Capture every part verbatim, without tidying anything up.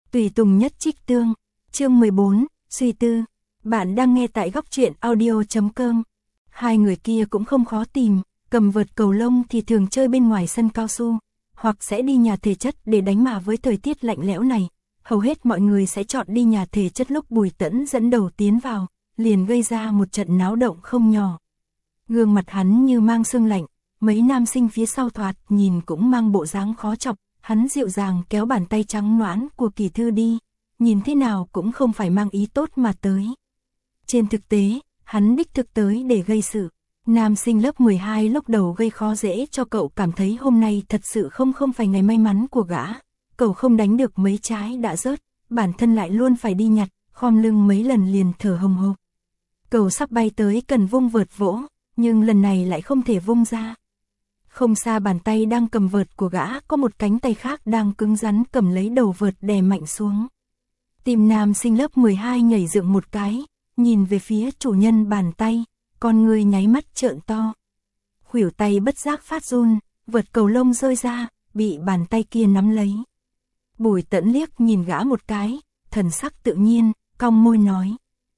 Tùy tùng nhất trích tương, chương mười bốn, suy tư. Bạn đang nghe tại góc truyện audio chấm com. Hai người kia cũng không khó tìm, cầm vợt cầu lông thì thường chơi bên ngoài sân cao su, hoặc sẽ đi nhà thể chất để đánh mà với thời tiết lạnh lẽo này. Hầu hết mọi người sẽ chọn đi nhà thể chất lúc Bùi Tẫn dẫn đầu tiến vào, liền gây ra một trận náo động không nhỏ. Gương mặt hắn như mang sương lạnh, mấy nam sinh phía sau thoạt nhìn cũng mang bộ dáng khó chọc, hắn dịu dàng kéo bàn tay trắng nõn của Kỳ Thư đi, nhìn thế nào cũng không phải mang ý tốt mà tới. Trên thực tế, hắn đích thực tới để gây sự. Nam sinh lớp mười hai lúc đầu gây khó dễ cho cậu, cảm thấy hôm nay thật sự không không phải ngày may mắn của gã. Cậu không đánh được mấy trái đã rớt, bản thân lại luôn phải đi nhặt, khom lưng mấy lần liền thở hồng hộc. Cậu sắp bay tới cần vung vợt vỗ, nhưng lần này lại không thể vung ra. Không xa bàn tay đang cầm vợt của gã có một cánh tay khác đang cứng rắn cầm lấy đầu vợt đè mạnh xuống. Tim nam sinh lớp mười hai nhảy dựng một cái, nhìn về phía chủ nhân bàn tay, con người nháy mắt trợn to. Khuỷu tay bất giác phát run, vợt cầu lông rơi ra, bị bàn tay kia nắm lấy. Bùi Tẫn liếc nhìn gã một cái, thần sắc tự nhiên, cong môi nói.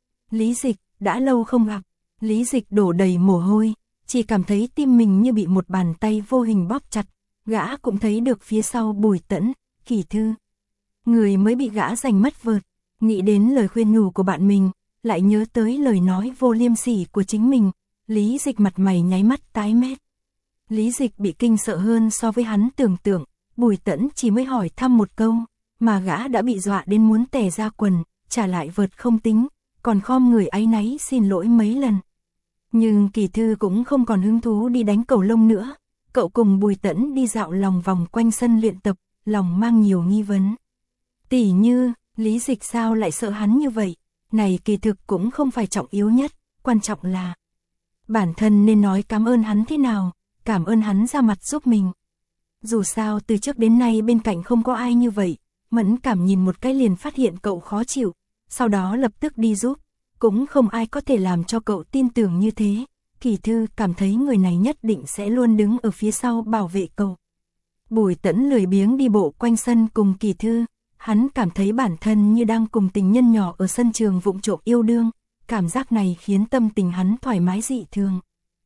Lý Dịch, đã lâu không gặp. Lý Dịch đổ đầy mồ hôi, chỉ cảm thấy tim mình như bị một bàn tay vô hình bóp chặt. Gã cũng thấy được phía sau Bùi Tẫn, Kỳ Thư. Người mới bị gã giành mất vợt, nghĩ đến lời khuyên nhủ của bạn mình, lại nhớ tới lời nói vô liêm sỉ của chính mình. Lý Dịch mặt mày nháy mắt tái mét. Lý Dịch bị kinh sợ hơn so với hắn tưởng tượng. Bùi Tẫn chỉ mới hỏi thăm một câu, mà gã đã bị dọa đến muốn tè ra quần, trả lại vợt không tính, còn khom người áy náy xin lỗi mấy lần. Nhưng Kỳ Thư cũng không còn hứng thú đi đánh cầu lông nữa, cậu cùng Bùi Tẫn đi dạo lòng vòng quanh sân luyện tập, lòng mang nhiều nghi vấn. Tỉ như, Lý Dịch sao lại sợ hắn như vậy, này kỳ thực cũng không phải trọng yếu nhất, quan trọng là bản thân nên nói cảm ơn hắn thế nào, cảm ơn hắn ra mặt giúp mình. Dù sao từ trước đến nay bên cạnh không có ai như vậy, mẫn cảm nhìn một cái liền phát hiện cậu khó chịu, sau đó lập tức đi giúp, cũng không ai có thể làm cho cậu tin tưởng như thế. Kỳ Thư cảm thấy người này nhất định sẽ luôn đứng ở phía sau bảo vệ cậu. Bùi Tẫn lười biếng đi bộ quanh sân cùng Kỳ Thư, hắn cảm thấy bản thân như đang cùng tình nhân nhỏ ở sân trường vụng trộm yêu đương, cảm giác này khiến tâm tình hắn thoải mái dị thường.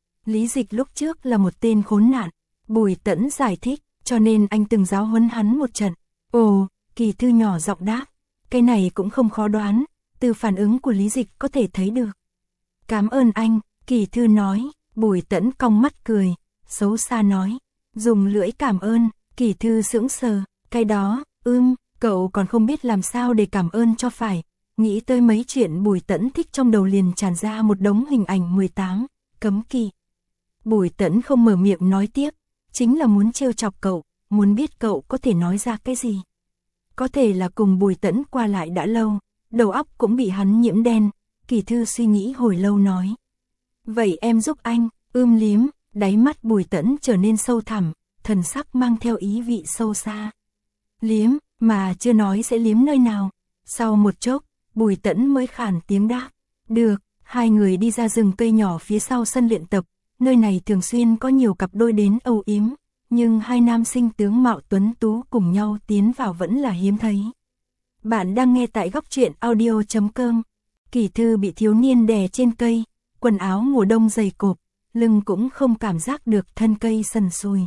Lý Dịch lúc trước là một tên khốn nạn, Bùi Tẫn giải thích, cho nên anh từng giáo huấn hắn một trận. Ồ, Kỳ Thư nhỏ giọng đáp, cái này cũng không khó đoán, từ phản ứng của Lý Dịch có thể thấy được. Cảm ơn anh, Kỳ Thư nói. Bùi Tẫn cong mắt cười, xấu xa nói, dùng lưỡi cảm ơn. Kỳ Thư sững sờ, cái đó, ưm, cậu còn không biết làm sao để cảm ơn cho phải. Nghĩ tới mấy chuyện Bùi Tẫn thích trong đầu liền tràn ra một đống hình ảnh mười tám, cấm kỵ. Bùi Tẫn không mở miệng nói tiếp, chính là muốn trêu chọc cậu, muốn biết cậu có thể nói ra cái gì. Có thể là cùng Bùi Tẫn qua lại đã lâu, đầu óc cũng bị hắn nhiễm đen. Kỳ Thư suy nghĩ hồi lâu nói, vậy em giúp anh. Ưm liếm, đáy mắt Bùi Tẫn trở nên sâu thẳm, thần sắc mang theo ý vị sâu xa. Liếm, mà chưa nói sẽ liếm nơi nào. Sau một chốc, Bùi Tẫn mới khản tiếng đáp, được. Hai người đi ra rừng cây nhỏ phía sau sân luyện tập, nơi này thường xuyên có nhiều cặp đôi đến âu yếm, nhưng hai nam sinh tướng mạo tuấn tú cùng nhau tiến vào vẫn là hiếm thấy. Bạn đang nghe tại góc truyện audio chấm com. Kỳ Thư bị thiếu niên đè trên cây, quần áo mùa đông dày cộp, lưng cũng không cảm giác được thân cây sần sùi.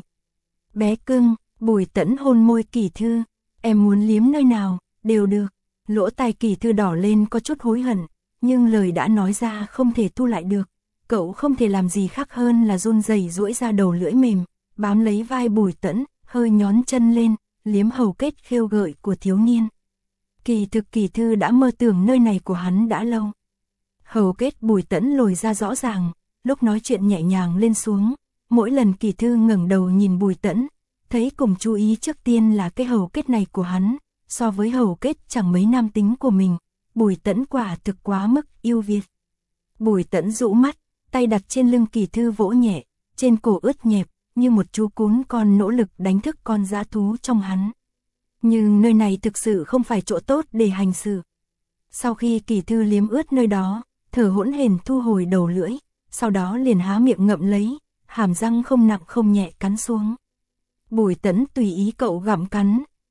Bé cưng, Bùi Tẫn hôn môi Kỳ Thư, em muốn liếm nơi nào, đều được. Lỗ tai Kỳ Thư đỏ lên có chút hối hận, nhưng lời đã nói ra không thể thu lại được. Cậu không thể làm gì khác hơn là run rẩy duỗi ra đầu lưỡi mềm, bám lấy vai Bùi Tẫn, hơi nhón chân lên, liếm hầu kết khêu gợi của thiếu niên. Kỳ thực Kỳ Thư đã mơ tưởng nơi này của hắn đã lâu. Hầu kết Bùi Tẫn lồi ra rõ ràng, lúc nói chuyện nhẹ nhàng lên xuống, mỗi lần Kỳ Thư ngẩng đầu nhìn Bùi Tẫn, thấy cùng chú ý trước tiên là cái hầu kết này của hắn, so với hầu kết chẳng mấy nam tính của mình, Bùi Tẫn quả thực quá mức yêu Việt. Bùi Tẫn rũ mắt, tay đặt trên lưng Kỳ Thư vỗ nhẹ, trên cổ ướt nhẹp, như một chú cún con nỗ lực đánh thức con dã thú trong hắn. Nhưng nơi này thực sự không phải chỗ tốt để hành sự. Sau khi Kỳ Thư liếm ướt nơi đó, thở hỗn hển thu hồi đầu lưỡi, sau đó liền há miệng ngậm lấy, hàm răng không nặng không nhẹ cắn xuống. Bùi Tẫn tùy ý cậu gặm cắn,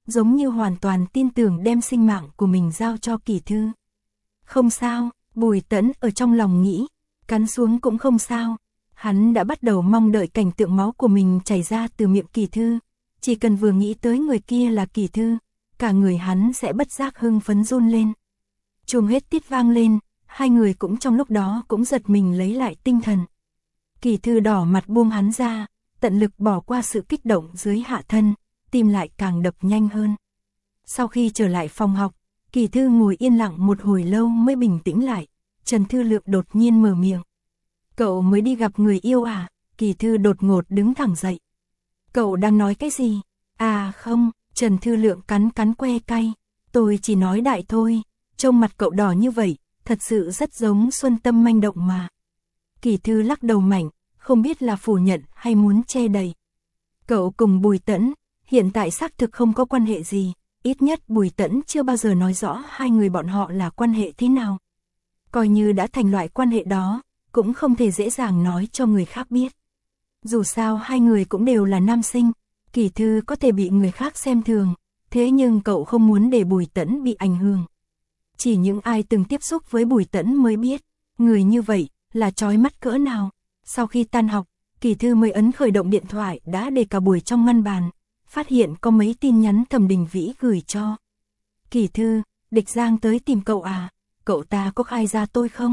giống như hoàn toàn tin tưởng đem sinh mạng của mình giao cho Kỳ Thư. Không sao, Bùi Tẫn ở trong lòng nghĩ, cắn xuống cũng không sao. Hắn đã bắt đầu mong đợi cảnh tượng máu của mình chảy ra từ miệng Kỳ Thư. Chỉ cần vừa nghĩ tới người kia là Kỳ Thư, cả người hắn sẽ bất giác hưng phấn run lên. Chuông hết tít vang lên, hai người cũng trong lúc đó cũng giật mình lấy lại tinh thần. Kỳ Thư đỏ mặt buông hắn ra, tận lực bỏ qua sự kích động dưới hạ thân, tim lại càng đập nhanh hơn. Sau khi trở lại phòng học, Kỳ Thư ngồi yên lặng một hồi lâu mới bình tĩnh lại. Trần Thư Lượng đột nhiên mở miệng. Cậu mới đi gặp người yêu à? Kỳ Thư đột ngột đứng thẳng dậy. Cậu đang nói cái gì? À không, Trần Thư Lượng cắn cắn que cay. Tôi chỉ nói đại thôi, trông mặt cậu đỏ như vậy, thật sự rất giống Xuân Tâm manh động mà. Kỳ Thư lắc đầu mạnh, không biết là phủ nhận hay muốn che đậy. Cậu cùng Bùi Tẫn, hiện tại xác thực không có quan hệ gì, ít nhất Bùi Tẫn chưa bao giờ nói rõ hai người bọn họ là quan hệ thế nào. Coi như đã thành loại quan hệ đó, cũng không thể dễ dàng nói cho người khác biết. Dù sao hai người cũng đều là nam sinh, Kỳ Thư có thể bị người khác xem thường, thế nhưng cậu không muốn để Bùi Tẫn bị ảnh hưởng. Chỉ những ai từng tiếp xúc với Bùi Tẫn mới biết, người như vậy là chói mắt cỡ nào. Sau khi tan học, Kỳ Thư mới ấn khởi động điện thoại đã để cả buổi trong ngăn bàn, phát hiện có mấy tin nhắn Thẩm Đình Vĩ gửi cho. Kỳ Thư, Địch Giang tới tìm cậu à, cậu ta có khai ra tôi không?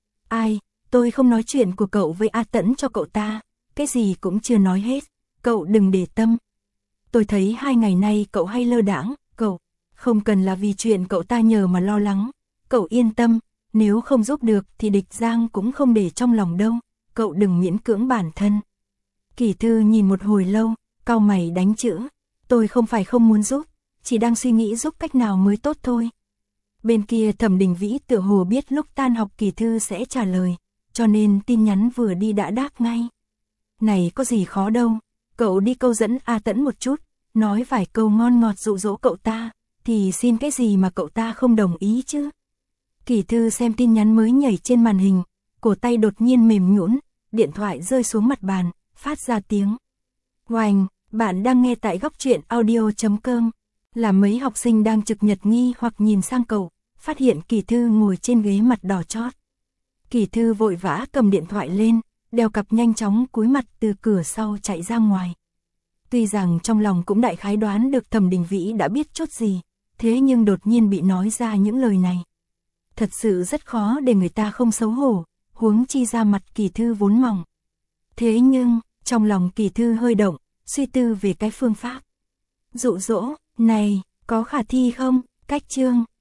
Ai, tôi không nói chuyện của cậu với A Tẫn cho cậu ta, cái gì cũng chưa nói hết, cậu đừng để tâm. Tôi thấy hai ngày nay cậu hay lơ đãng, cậu, không cần là vì chuyện cậu ta nhờ mà lo lắng, cậu yên tâm, nếu không giúp được thì Địch Giang cũng không để trong lòng đâu, cậu đừng miễn cưỡng bản thân. Kỳ Thư nhìn một hồi lâu, cau mày đánh chữ, tôi không phải không muốn giúp, chỉ đang suy nghĩ giúp cách nào mới tốt thôi. Bên kia Thẩm Đình Vĩ tựa hồ biết lúc tan học Kỳ Thư sẽ trả lời, cho nên tin nhắn vừa đi đã đáp ngay. Này có gì khó đâu, cậu đi câu dẫn A Tẫn một chút, nói vài câu ngon ngọt dụ dỗ cậu ta, thì xin cái gì mà cậu ta không đồng ý chứ. Kỳ Thư xem tin nhắn mới nhảy trên màn hình, cổ tay đột nhiên mềm nhũn, điện thoại rơi xuống mặt bàn, phát ra tiếng oành. Bạn đang nghe tại góc truyện audio chấm com. Là mấy học sinh đang trực nhật nghi hoặc nhìn sang cậu, phát hiện Kỳ Thư ngồi trên ghế mặt đỏ chót. Kỳ Thư vội vã cầm điện thoại lên, đeo cặp nhanh chóng cúi mặt từ cửa sau chạy ra ngoài. Tuy rằng trong lòng cũng đại khái đoán được Thẩm Đình Vĩ đã biết chút gì, thế nhưng đột nhiên bị nói ra những lời này. Thật sự rất khó để người ta không xấu hổ, huống chi ra mặt Kỳ Thư vốn mỏng. Thế nhưng, trong lòng Kỳ Thư hơi động, suy tư về cái phương pháp dụ dỗ này có khả thi không? Cách chương